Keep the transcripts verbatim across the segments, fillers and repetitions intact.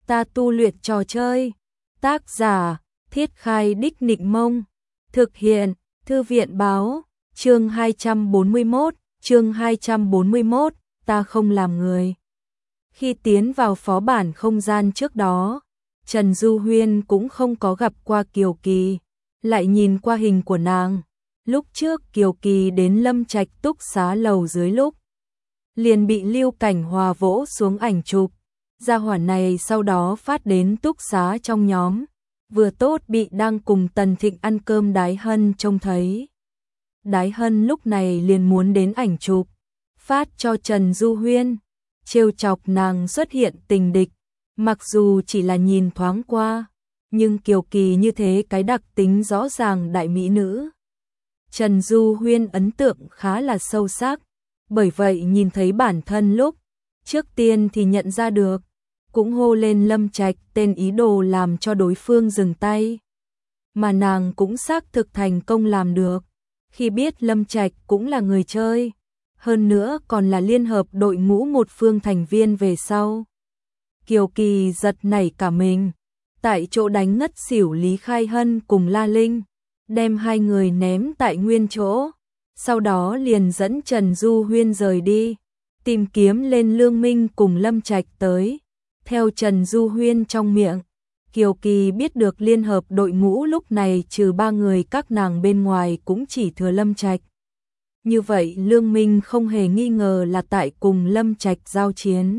ta tu luyện trò chơi. Tác giả, Thiết Khai Đích Nịnh Mông. Thực hiện, Thư viện Báo. Chương hai trăm bốn mươi mốt, chương hai trăm bốn mươi mốt, ta không làm người. Khi tiến vào phó bản không gian trước đó, Trần Du Huyên cũng không có gặp qua Kiều Kỳ, lại nhìn qua hình của nàng. Lúc trước Kiều Kỳ đến Lâm Trạch túc xá lầu dưới lúc, liền bị Lưu Cảnh Hòa vỗ xuống ảnh chụp. Gia hỏa này sau đó phát đến túc xá trong nhóm, vừa tốt bị đang cùng Tần Thịnh ăn cơm Đái Hân trông thấy. Đái Hân lúc này liền muốn đến ảnh chụp, phát cho Trần Du Huyên, trêu chọc nàng xuất hiện tình địch. Mặc dù chỉ là nhìn thoáng qua, nhưng Kiều Kỳ như thế cái đặc tính rõ ràng đại mỹ nữ. Trần Du Huyên ấn tượng khá là sâu sắc, bởi vậy nhìn thấy bản thân lúc trước tiên thì nhận ra được, cũng hô lên Lâm Trạch tên ý đồ làm cho đối phương dừng tay. Mà nàng cũng xác thực thành công làm được, khi biết Lâm Trạch cũng là người chơi, hơn nữa còn là liên hợp đội ngũ một phương thành viên về sau. Kiều Kỳ giật nảy cả mình, tại chỗ đánh ngất xỉu Lý Khai Hân cùng La Linh, đem hai người ném tại nguyên chỗ, sau đó liền dẫn Trần Du Huyên rời đi, tìm kiếm lên Lương Minh cùng Lâm Trạch tới. Theo Trần Du Huyên trong miệng, Kiều Kỳ biết được liên hợp đội ngũ lúc này trừ ba người các nàng bên ngoài cũng chỉ thừa Lâm Trạch. Như vậy Lương Minh không hề nghi ngờ là tại cùng Lâm Trạch giao chiến.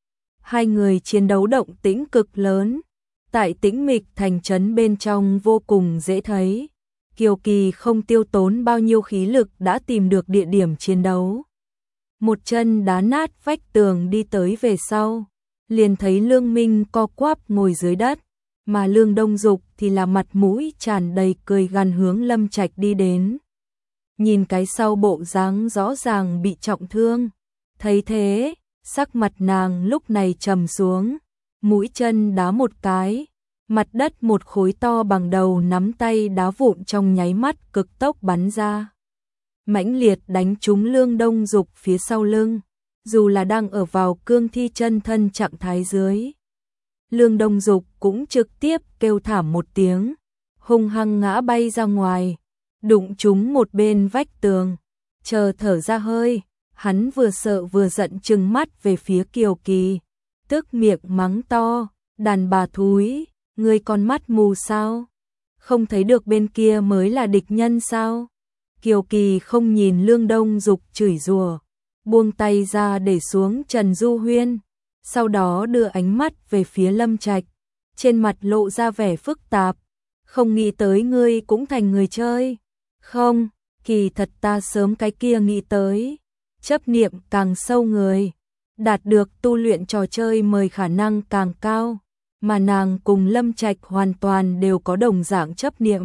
Hai người chiến đấu động tĩnh cực lớn, tại tĩnh mịch thành trấn bên trong vô cùng dễ thấy. Kiều Kỳ không tiêu tốn bao nhiêu khí lực đã tìm được địa điểm chiến đấu. Một chân đá nát vách tường đi tới về sau, liền thấy Lương Minh co quắp ngồi dưới đất, mà Lương Đông Dục thì là mặt mũi tràn đầy cười gằn hướng Lâm Trạch đi đến. Nhìn cái sau bộ dáng rõ ràng bị trọng thương, thấy thế, sắc mặt nàng lúc này trầm xuống, mũi chân đá một cái, mặt đất một khối to bằng đầu nắm tay đá vụn trong nháy mắt cực tốc bắn ra, mãnh liệt đánh trúng Lương Đông Dục phía sau lưng, dù là đang ở vào cương thi chân thân trạng thái dưới. Lương Đông Dục cũng trực tiếp kêu thảm một tiếng, hung hăng ngã bay ra ngoài, đụng trúng một bên vách tường, chờ thở ra hơi, hắn vừa sợ vừa giận trừng mắt về phía Kiều Kỳ, tức miệng mắng to, đàn bà thúi, ngươi con mắt mù sao? Không thấy được bên kia mới là địch nhân sao? Kiều Kỳ không nhìn Lương Đông Dục chửi rủa, buông tay ra để xuống Trần Du Huyên, sau đó đưa ánh mắt về phía Lâm Trạch, trên mặt lộ ra vẻ phức tạp, không nghĩ tới ngươi cũng thành người chơi. Không, kỳ thật ta sớm cái kia nghĩ tới, chấp niệm càng sâu người, đạt được tu luyện trò chơi mời khả năng càng cao, mà nàng cùng Lâm Trạch hoàn toàn đều có đồng dạng chấp niệm,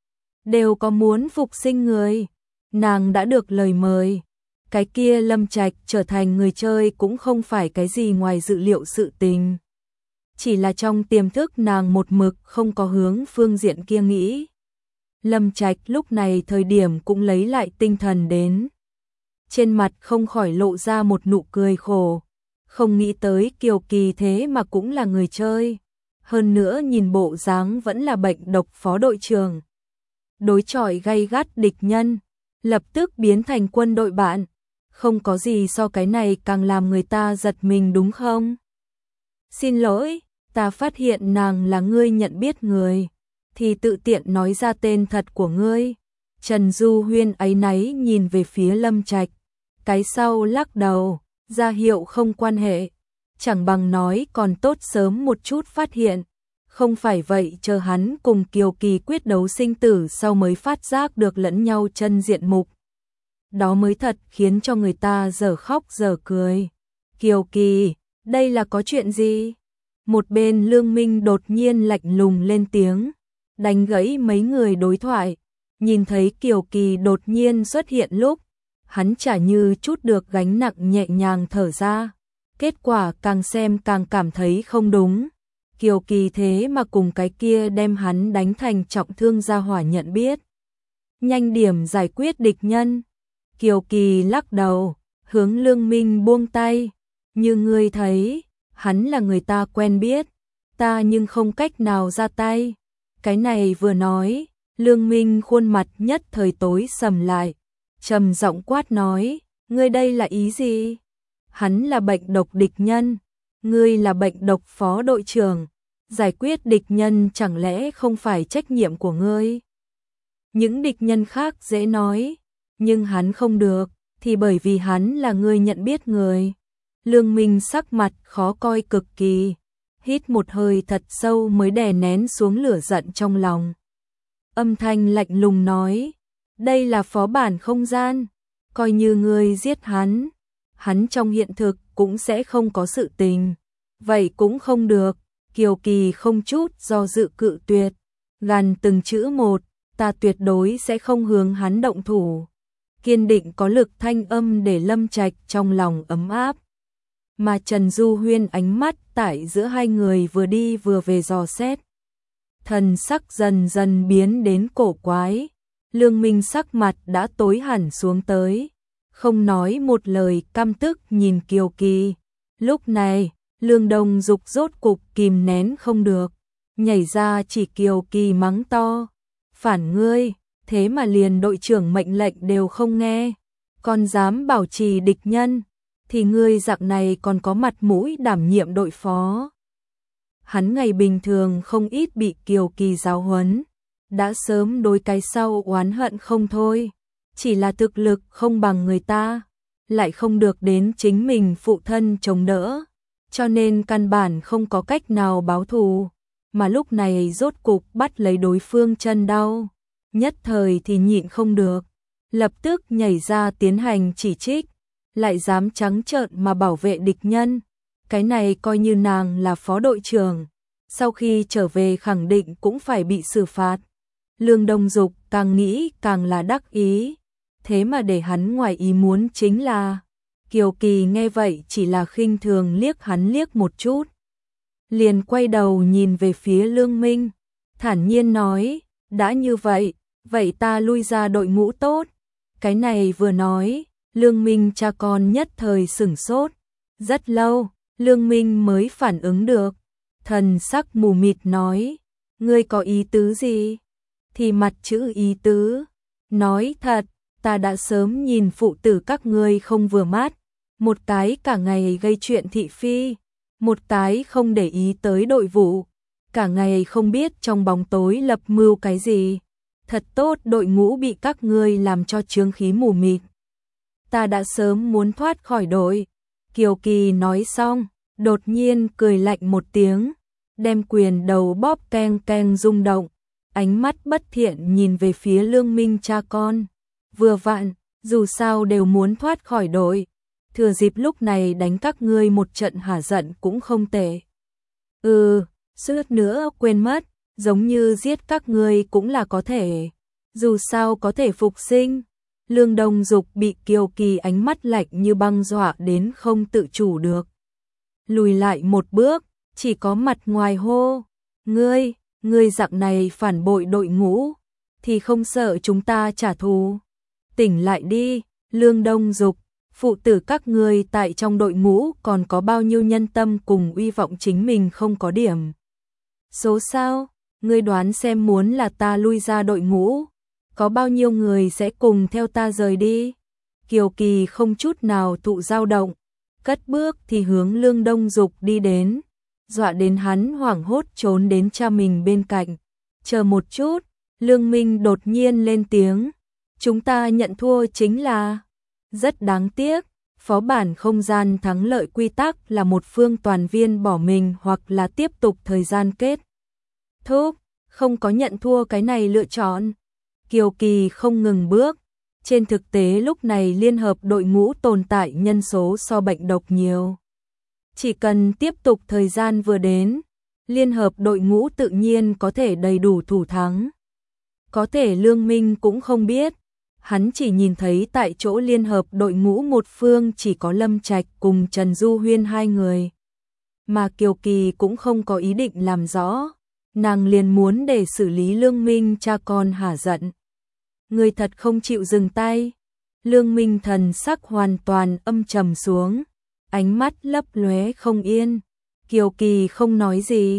đều có muốn phục sinh người. Nàng đã được lời mời, cái kia Lâm Trạch trở thành người chơi cũng không phải cái gì ngoài dự liệu sự tình. Chỉ là trong tiềm thức nàng một mực không có hướng phương diện kia nghĩ. Lâm Trạch lúc này thời điểm cũng lấy lại tinh thần đến. Trên mặt không khỏi lộ ra một nụ cười khổ. Không nghĩ tới Kiều Kỳ thế mà cũng là người chơi. Hơn nữa nhìn bộ dáng vẫn là bệnh độc phó đội trưởng. Đối chọi gay gắt địch nhân, lập tức biến thành quân đội bạn. Không có gì so cái này càng làm người ta giật mình đúng không? Xin lỗi, ta phát hiện nàng là ngươi nhận biết người, thì tự tiện nói ra tên thật của ngươi. Trần Du Huyên áy náy nhìn về phía Lâm Trạch, cái sau lắc đầu, ra hiệu không quan hệ, chẳng bằng nói còn tốt sớm một chút phát hiện, không phải vậy chờ hắn cùng Kiều Kỳ quyết đấu sinh tử sau mới phát giác được lẫn nhau chân diện mục. Đó mới thật khiến cho người ta dở khóc dở cười. Kiều Kỳ, đây là có chuyện gì? Một bên Lương Minh đột nhiên lạnh lùng lên tiếng, đánh gãy mấy người đối thoại. Nhìn thấy Kiều Kỳ đột nhiên xuất hiện lúc, hắn chả như chút được gánh nặng nhẹ nhàng thở ra. Kết quả càng xem càng cảm thấy không đúng. Kiều Kỳ thế mà cùng cái kia đem hắn đánh thành trọng thương gia hỏa nhận biết. Nhanh điểm giải quyết địch nhân. Kiều Kỳ lắc đầu, hướng Lương Minh buông tay. Như ngươi thấy, hắn là người ta quen biết. ta nhưng không cách nào ra tay. Cái này vừa nói, Lương Minh khuôn mặt nhất thời tối sầm lại, trầm giọng quát nói, ngươi đây là ý gì? Hắn là bệnh độc địch nhân, ngươi là bệnh độc phó đội trưởng, giải quyết địch nhân chẳng lẽ không phải trách nhiệm của ngươi? Những địch nhân khác dễ nói, nhưng hắn không được, thì bởi vì hắn là người nhận biết người. Lương Minh sắc mặt khó coi cực kỳ, hít một hơi thật sâu mới đè nén xuống lửa giận trong lòng. Âm thanh lạnh lùng nói, đây là phó bản không gian, coi như ngươi giết hắn, hắn trong hiện thực cũng sẽ không có sự tình. Vậy cũng không được, Kiều Kỳ không chút do dự cự tuyệt, gằn từng chữ một, ta tuyệt đối sẽ không hướng hắn động thủ. Kiên định có lực thanh âm để Lâm Trạch trong lòng ấm áp. Mà Trần Du Huyên ánh mắt tại giữa hai người vừa đi vừa về dò xét. Thần sắc dần dần biến đến cổ quái, Lương Minh sắc mặt đã tối hẳn xuống tới, không nói một lời căm tức nhìn Kiều Kỳ. Lúc này, Lương Đông Dục rốt cục kìm nén không được, nhảy ra chỉ Kiều Kỳ mắng to, phản ngươi, thế mà liền đội trưởng mệnh lệnh đều không nghe, còn dám bảo trì địch nhân, thì ngươi dạng này còn có mặt mũi đảm nhiệm đội phó. Hắn ngày bình thường không ít bị Kiều Kỳ giáo huấn, đã sớm đối cái sau oán hận không thôi, chỉ là thực lực không bằng người ta, lại không được đến chính mình phụ thân chống đỡ, cho nên căn bản không có cách nào báo thù, mà lúc này rốt cục bắt lấy đối phương chân đau, nhất thời thì nhịn không được, lập tức nhảy ra tiến hành chỉ trích, lại dám trắng trợn mà bảo vệ địch nhân, cái này coi như nàng là phó đội trưởng, sau khi trở về khẳng định cũng phải bị xử phạt. Lương Đông Dục càng nghĩ càng là đắc ý, thế mà để hắn ngoài ý muốn chính là, Kiều Kỳ nghe vậy chỉ là khinh thường liếc hắn liếc một chút, liền quay đầu nhìn về phía Lương Minh, thản nhiên nói, đã như vậy, vậy ta lui ra đội ngũ tốt. Cái này vừa nói, Lương Minh cha con nhất thời sửng sốt, rất lâu, Lương Minh mới phản ứng được, thần sắc mù mịt nói, ngươi có ý tứ gì? Thì mặt chữ ý tứ, nói thật, ta đã sớm nhìn phụ tử các ngươi không vừa mắt, một cái cả ngày gây chuyện thị phi, một cái không để ý tới đội vụ, cả ngày không biết trong bóng tối lập mưu cái gì. Thật tốt đội ngũ bị các ngươi làm cho chướng khí mù mịt. Ta đã sớm muốn thoát khỏi đội. Kiều Kỳ nói xong, đột nhiên cười lạnh một tiếng, đem quyền đầu bóp keng keng rung động, ánh mắt bất thiện nhìn về phía Lương Minh cha con. Vừa vặn, dù sao đều muốn thoát khỏi đội, thừa dịp lúc này đánh các ngươi một trận hả giận cũng không tệ. Ừ, suýt nữa quên mất, giống như giết các ngươi cũng là có thể, dù sao có thể phục sinh. Lương Đông Dục bị Kiều Kỳ ánh mắt lạnh như băng dọa đến không tự chủ được. Lùi lại một bước, chỉ có mặt ngoài hô, ngươi, ngươi dạng này phản bội đội ngũ, thì không sợ chúng ta trả thù. Tỉnh lại đi, Lương Đông Dục, phụ tử các ngươi tại trong đội ngũ còn có bao nhiêu nhân tâm cùng uy vọng chính mình không có điểm. Số sao, ngươi đoán xem muốn là ta lui ra đội ngũ, có bao nhiêu người sẽ cùng theo ta rời đi? Kiều Kỳ không chút nào thụ dao động, cất bước thì hướng Lương Đông Dục đi đến, dọa đến hắn hoảng hốt trốn đến cha mình bên cạnh. Chờ một chút, Lương Minh đột nhiên lên tiếng, chúng ta nhận thua chính là, rất đáng tiếc, phó bản không gian thắng lợi quy tắc là một phương toàn viên bỏ mình hoặc là tiếp tục thời gian kết thúc, không có nhận thua cái này lựa chọn. Kiều Kỳ không ngừng bước, trên thực tế lúc này liên hợp đội ngũ tồn tại nhân số so bệnh độc nhiều. Chỉ cần tiếp tục thời gian vừa đến, liên hợp đội ngũ tự nhiên có thể đầy đủ thủ thắng. Có thể Lương Minh cũng không biết, hắn chỉ nhìn thấy tại chỗ liên hợp đội ngũ một phương chỉ có Lâm Trạch cùng Trần Du Huyên hai người. Mà Kiều Kỳ cũng không có ý định làm rõ, nàng liền muốn để xử lý Lương Minh cha con hả giận. Người thật không chịu dừng tay. Lương Minh thần sắc hoàn toàn âm trầm xuống, ánh mắt lấp lóe không yên. Kiều Kỳ không nói gì,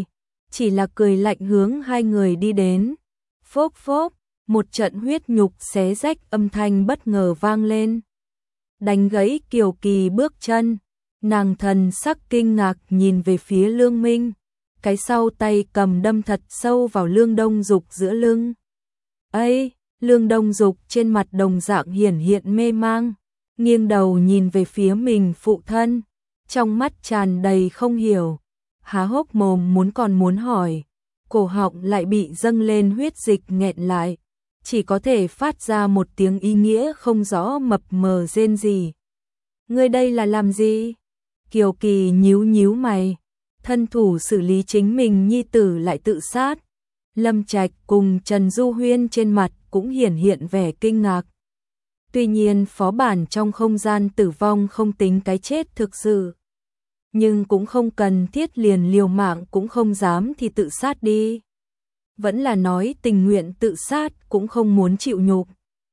chỉ là cười lạnh hướng hai người đi đến. Phốc phốc, một trận huyết nhục xé rách âm thanh bất ngờ vang lên. Đánh gãy Kiều Kỳ bước chân, nàng thần sắc kinh ngạc nhìn về phía Lương Minh, cái sau tay cầm đâm thật sâu vào Lương Đông Dục giữa lưng. Ây, Lương Đông Dục trên mặt đồng dạng hiển hiện mê mang, nghiêng đầu nhìn về phía mình phụ thân, trong mắt tràn đầy không hiểu, há hốc mồm muốn còn muốn hỏi, cổ họng lại bị dâng lên huyết dịch nghẹn lại, chỉ có thể phát ra một tiếng ý nghĩa không rõ mập mờ rên rỉ. Ngươi đây là làm gì? Kiều Kỳ nhíu nhíu mày, thân thủ xử lý chính mình nhi tử lại tự sát. Lâm Trạch cùng Trần Du Huyên trên mặt cũng hiển hiện vẻ kinh ngạc. Tuy nhiên phó bản trong không gian tử vong không tính cái chết thực sự, nhưng cũng không cần thiết liền liều mạng cũng không dám thì tự sát đi. Vẫn là nói tình nguyện tự sát cũng không muốn chịu nhục.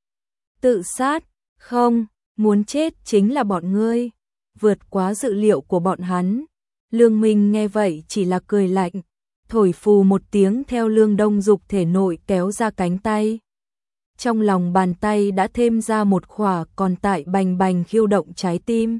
Tự sát? Không, muốn chết chính là bọn ngươi. Vượt quá dự liệu của bọn hắn. Lương Minh nghe vậy chỉ là cười lạnh, thổi phù một tiếng theo Lương Đông Dục thể nội kéo ra cánh tay. Trong lòng bàn tay đã thêm ra một khỏa còn tại bành bành khiêu động trái tim.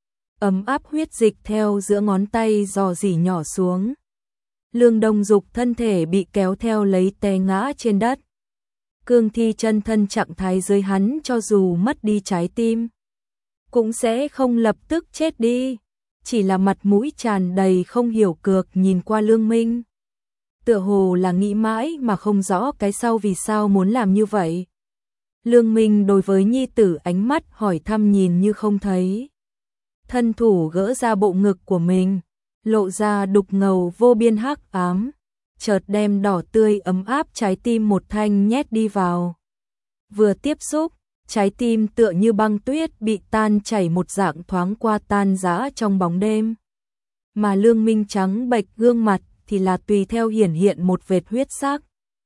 Ấm áp huyết dịch theo giữa ngón tay dò dỉ nhỏ xuống. Lương Đông Dục thân thể bị kéo theo lấy té ngã trên đất. Cương thi chân thân trạng thái dưới hắn cho dù mất đi trái tim, cũng sẽ không lập tức chết đi, chỉ là mặt mũi tràn đầy không hiểu cược nhìn qua Lương Minh. Tựa hồ là nghĩ mãi mà không rõ cái sau vì sao muốn làm như vậy. Lương Minh đối với nhi tử ánh mắt hỏi thăm nhìn như không thấy. Thân thủ gỡ ra bộ ngực của mình, lộ ra đục ngầu vô biên hắc ám, chợt đem đỏ tươi ấm áp trái tim một thanh nhét đi vào. Vừa tiếp xúc, trái tim tựa như băng tuyết bị tan chảy một dạng thoáng qua tan rã trong bóng đêm. Mà Lương Minh trắng bệch gương mặt thì là tùy theo hiển hiện một vệt huyết sắc.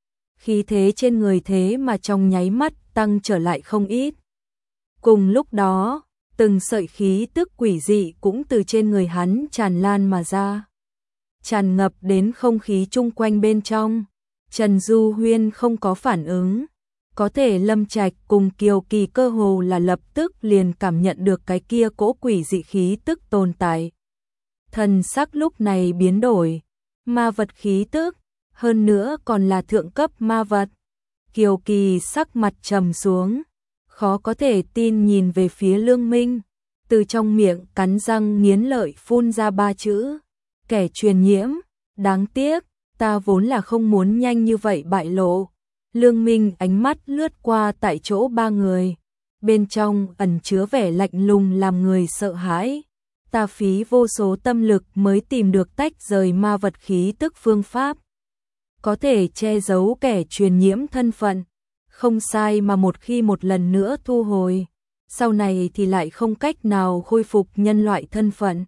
Khí thế trên người thế mà trong nháy mắt tăng trở lại không ít. Cùng lúc đó, từng sợi khí tức quỷ dị cũng từ trên người hắn tràn lan mà ra, tràn ngập đến không khí chung quanh bên trong. Trần Du Huyên không có phản ứng, có thể Lâm Trạch cùng Kiều Kỳ cơ hồ là lập tức liền cảm nhận được cái kia cỗ quỷ dị khí tức tồn tại. Thần sắc lúc này biến đổi, ma vật khí tức, hơn nữa còn là thượng cấp ma vật. Kiều Kỳ sắc mặt trầm xuống, khó có thể tin nhìn về phía Lương Minh, từ trong miệng cắn răng nghiến lợi phun ra ba chữ: kẻ truyền nhiễm. Đáng tiếc, ta vốn là không muốn nhanh như vậy bại lộ. Lương Minh ánh mắt lướt qua tại chỗ ba người, bên trong ẩn chứa vẻ lạnh lùng làm người sợ hãi. Ta phí vô số tâm lực mới tìm được tách rời ma vật khí tức phương pháp, có thể che giấu kẻ truyền nhiễm thân phận. Không sai, mà một khi một lần nữa thu hồi, sau này thì lại không cách nào khôi phục nhân loại thân phận.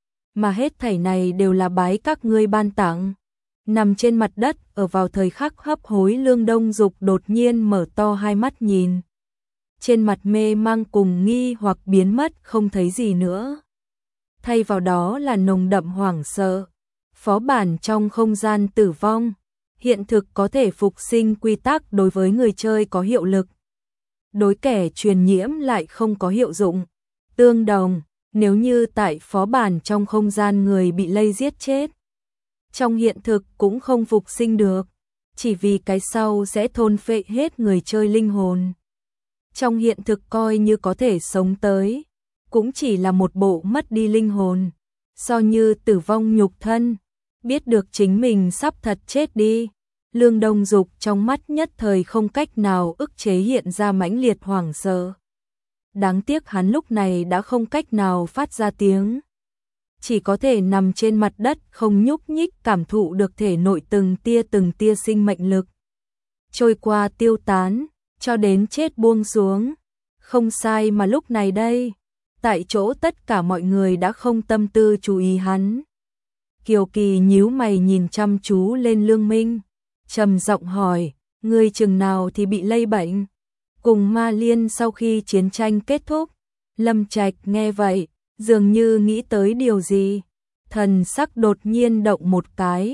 Mà hết thảy này đều là bái các ngươi ban tặng. Nằm trên mặt đất ở vào thời khắc hấp hối, Lương Đông Dục đột nhiên mở to hai mắt nhìn. Trên mặt mê mang cùng nghi hoặc biến mất không thấy gì nữa. Thay vào đó là nồng đậm hoảng sợ. Phó bản trong không gian tử vong, hiện thực có thể phục sinh quy tắc đối với người chơi có hiệu lực, đối kẻ truyền nhiễm lại không có hiệu dụng. Tương đồng, nếu như tại phó bản trong không gian người bị lây giết chết, trong hiện thực cũng không phục sinh được, chỉ vì cái sau sẽ thôn phệ hết người chơi linh hồn. Trong hiện thực coi như có thể sống tới, cũng chỉ là một bộ mất đi linh hồn, so như tử vong nhục thân. Biết được chính mình sắp thật chết đi, Lương Đông Dục trong mắt nhất thời không cách nào ức chế hiện ra mãnh liệt hoảng sợ. Đáng tiếc hắn lúc này đã không cách nào phát ra tiếng, chỉ có thể nằm trên mặt đất không nhúc nhích, cảm thụ được thể nội từng tia từng tia sinh mệnh lực trôi qua tiêu tán, cho đến chết buông xuống. Không sai, mà lúc này đây, tại chỗ tất cả mọi người đã không tâm tư chú ý hắn. Kiều Kỳ nhíu mày nhìn chăm chú lên Lương Minh, trầm giọng hỏi: ngươi chừng nào thì bị lây bệnh? Cùng Ma Liên sau khi chiến tranh kết thúc. Lâm Trạch nghe vậy, dường như nghĩ tới điều gì, thần sắc đột nhiên động một cái,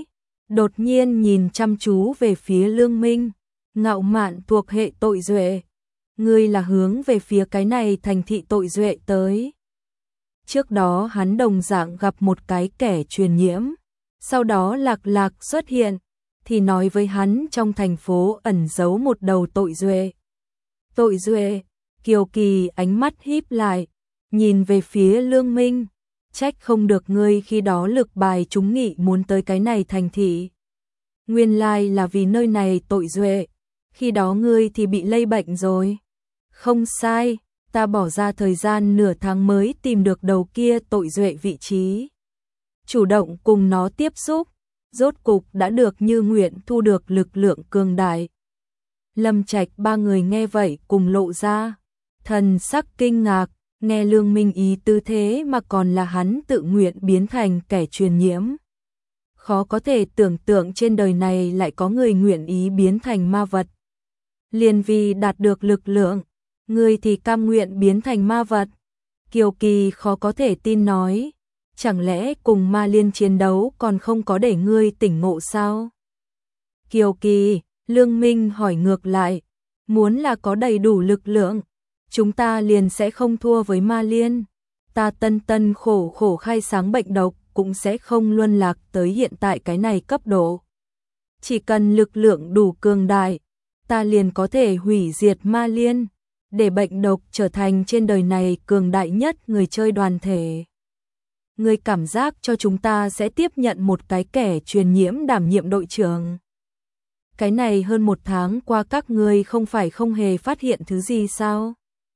đột nhiên nhìn chăm chú về phía Lương Minh, ngạo mạn thuộc hệ tội duệ. Ngươi là hướng về phía cái này thành thị tội duệ tới. Trước đó hắn đồng dạng gặp một cái kẻ truyền nhiễm, sau đó Lạc Lạc xuất hiện, thì nói với hắn trong thành phố ẩn giấu một đầu tội duệ. Tội duệ, Kiều Kỳ ánh mắt híp lại, nhìn về phía Lương Minh, trách không được ngươi khi đó lực bài trúng nghị muốn tới cái này thành thị. Nguyên lai là vì nơi này tội duệ, khi đó ngươi thì bị lây bệnh rồi. Không sai, ta bỏ ra thời gian nửa tháng mới tìm được đầu kia tội duệ vị trí. Chủ động cùng nó tiếp xúc, rốt cục đã được như nguyện thu được lực lượng cường đại. Lâm Trạch ba người nghe vậy cùng lộ ra thần sắc kinh ngạc, nghe Lương Minh ý tư thế mà còn là hắn tự nguyện biến thành kẻ truyền nhiễm. Khó có thể tưởng tượng trên đời này lại có người nguyện ý biến thành ma vật. Liền vì đạt được lực lượng, người thì cam nguyện biến thành ma vật. Kiều Kỳ khó có thể tin nói, chẳng lẽ cùng ma liên chiến đấu còn không có để ngươi tỉnh ngộ sao? Kiều Kỳ, Lương Minh hỏi ngược lại, muốn là có đầy đủ lực lượng, chúng ta liền sẽ không thua với ma liên. Ta tân tân khổ khổ khai sáng bệnh độc cũng sẽ không luân lạc tới hiện tại cái này cấp độ. Chỉ cần lực lượng đủ cường đại, ta liền có thể hủy diệt ma liên, để bệnh độc trở thành trên đời này cường đại nhất người chơi đoàn thể. Ngươi cảm giác cho chúng ta sẽ tiếp nhận một cái kẻ truyền nhiễm đảm nhiệm đội trưởng. Cái này hơn một tháng qua các ngươi không phải không hề phát hiện thứ gì sao?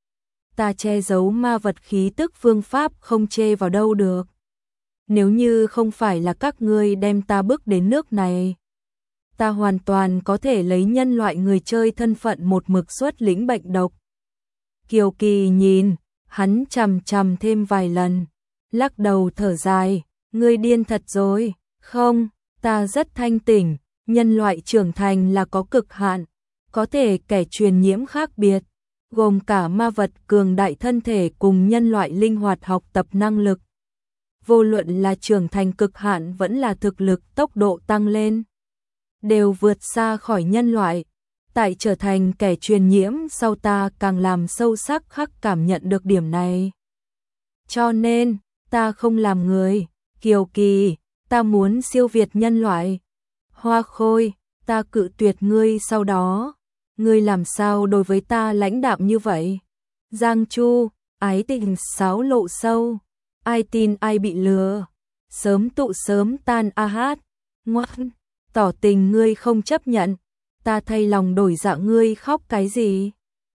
Ta che giấu ma vật khí tức phương pháp không chê vào đâu được. Nếu như không phải là các ngươi đem ta bước đến nước này, ta hoàn toàn có thể lấy nhân loại người chơi thân phận một mực xuất lĩnh bệnh độc. Kiều Kỳ nhìn, hắn chằm chằm thêm vài lần, lắc đầu thở dài, ngươi điên thật rồi. Không, ta rất thanh tỉnh, nhân loại trưởng thành là có cực hạn, có thể kẻ truyền nhiễm khác biệt, gồm cả ma vật cường đại thân thể cùng nhân loại linh hoạt học tập năng lực. Vô luận là trưởng thành cực hạn vẫn là thực lực tốc độ tăng lên, đều vượt xa khỏi nhân loại. Tại trở thành kẻ truyền nhiễm sau ta càng làm sâu sắc khắc cảm nhận được điểm này. Cho nên, ta không làm người, Kiều Kỳ, ta muốn siêu việt nhân loại. Hoa Khôi, ta cự tuyệt ngươi sau đó. Ngươi làm sao đối với ta lãnh đạm như vậy? Giang Chu, ái tình sáo lộ sâu. Ai tin ai bị lừa. Sớm tụ sớm tan a hát. Ngoan, tỏ tình ngươi không chấp nhận. Ta thay lòng đổi dạ ngươi khóc cái gì?